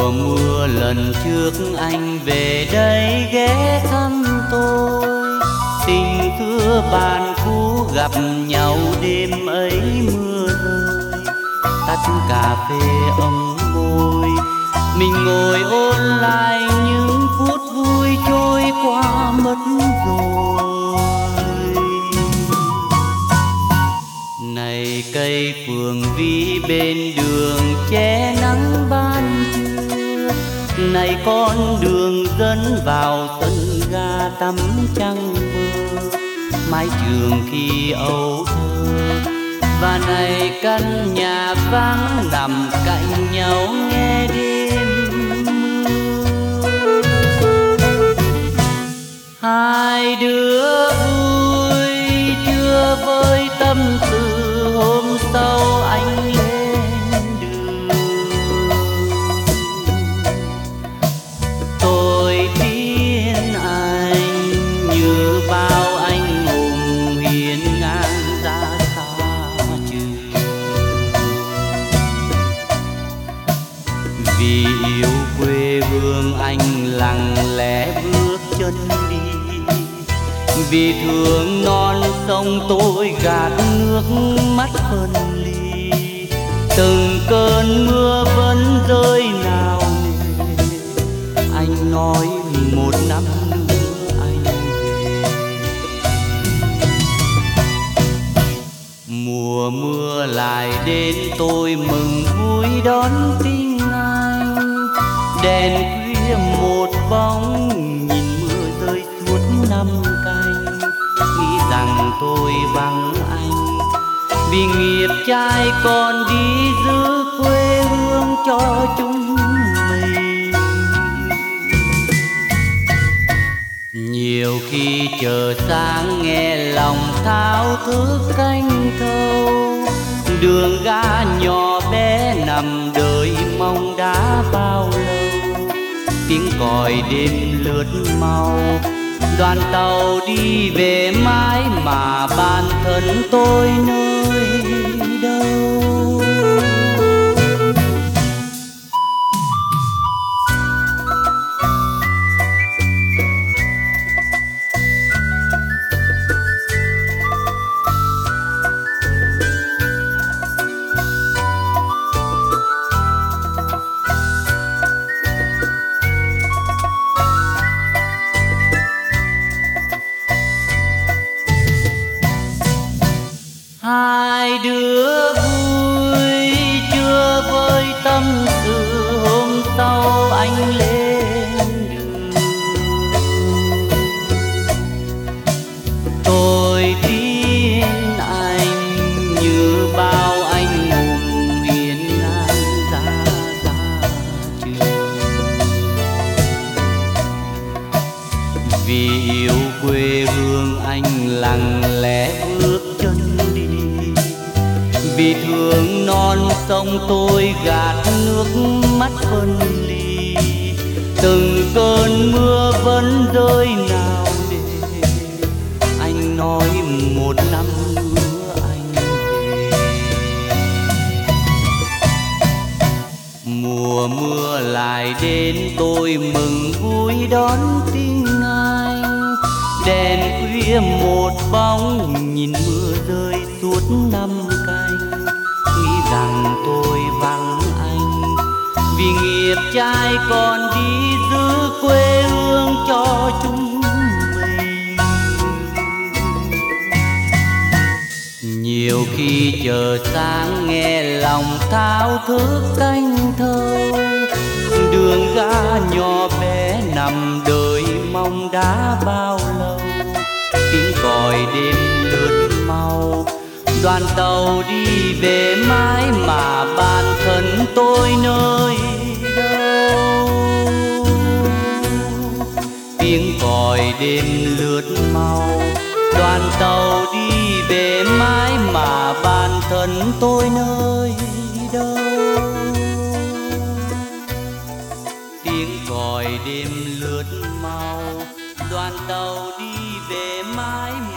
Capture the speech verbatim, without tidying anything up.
Mùa mưa lần trước anh về đây ghé thăm tôi, tình xưa bạn cũ gặp nhau đêm ấy mưa rơi. Tách cà phê ấm môi, mình ngồi ôn lại những phút vui trôi qua mất rồi. Này cây phượng vĩ bên đường che nắng ban trưa, này con đường dẫn vào sân ga tắm trăng mơ, mái trường khi ấu thơ. Và này căn nhà vắng nằm cạnh nhau nghe đêm mưa. Hai đứa vui chưa với tâm sự, hôm sau anh lên đường. Tôi tin anh như bao anh hùng hiên ngang ra xa trường. Vì yêu quê hương anh lặng lẽ bước chân đi, vì thương non sông tôi gạt nước mắt phân ly. Từng cơn mưa vẫn rơi nào nề, anh nói một năm nữa anh về. Mùa mưa lại đến tôi mừng vui đón tin anh. Đèn khuya một bóng nhìn mưa rơi suốt năm canh, nghĩ rằng tôi vắng anh vì nghiệp trai còn đi giữ quê hương cho chúng mình. Nhiều khi chờ sáng nghe lòng thao thức canh thâu, đường ga nhỏ bé nằm đợi mong đã bao lâu. Tiếng còi đêm lướt mau, đoàn tàu đi về mãi mà bản thân tôi nơi đâu. Hai đứa vui chưa với tâm sự, hôm sau anh lên đường. Tôi tin anh như bao anh hùng hiên ngang ra ra trường. Vì yêu quê hương anh lặng lẽ bước chân đi, vì thương non sông tôi gạt nước mắt phân ly. Từng cơn mưa vẫn rơi nào nề, anh nói một năm nữa anh về. Mùa mưa lại đến tôi mừng vui đón tin anh. Đèn khuya một bóng nhìn mưa rơi suốt năm canh, nghĩ rằng tôi vắng anh vì nghiệp trai còn đi giữ quê hương cho chúng mình. Nhiều khi chờ sáng nghe lòng thao thức canh thâu, đường ga nhỏ bé nằm đợi mong đã bao lâu. Tiếng còi đêm lướt mau, đoàn tàu đi về mãi mà bản thân tôi nơi đâu. Tiếng còi đêm lướt mau, đoàn tàu đi về mãi mà bản thân tôi nơi đâu. Tiếng còi đêm lướt mau, đoàn tàu đi về mãi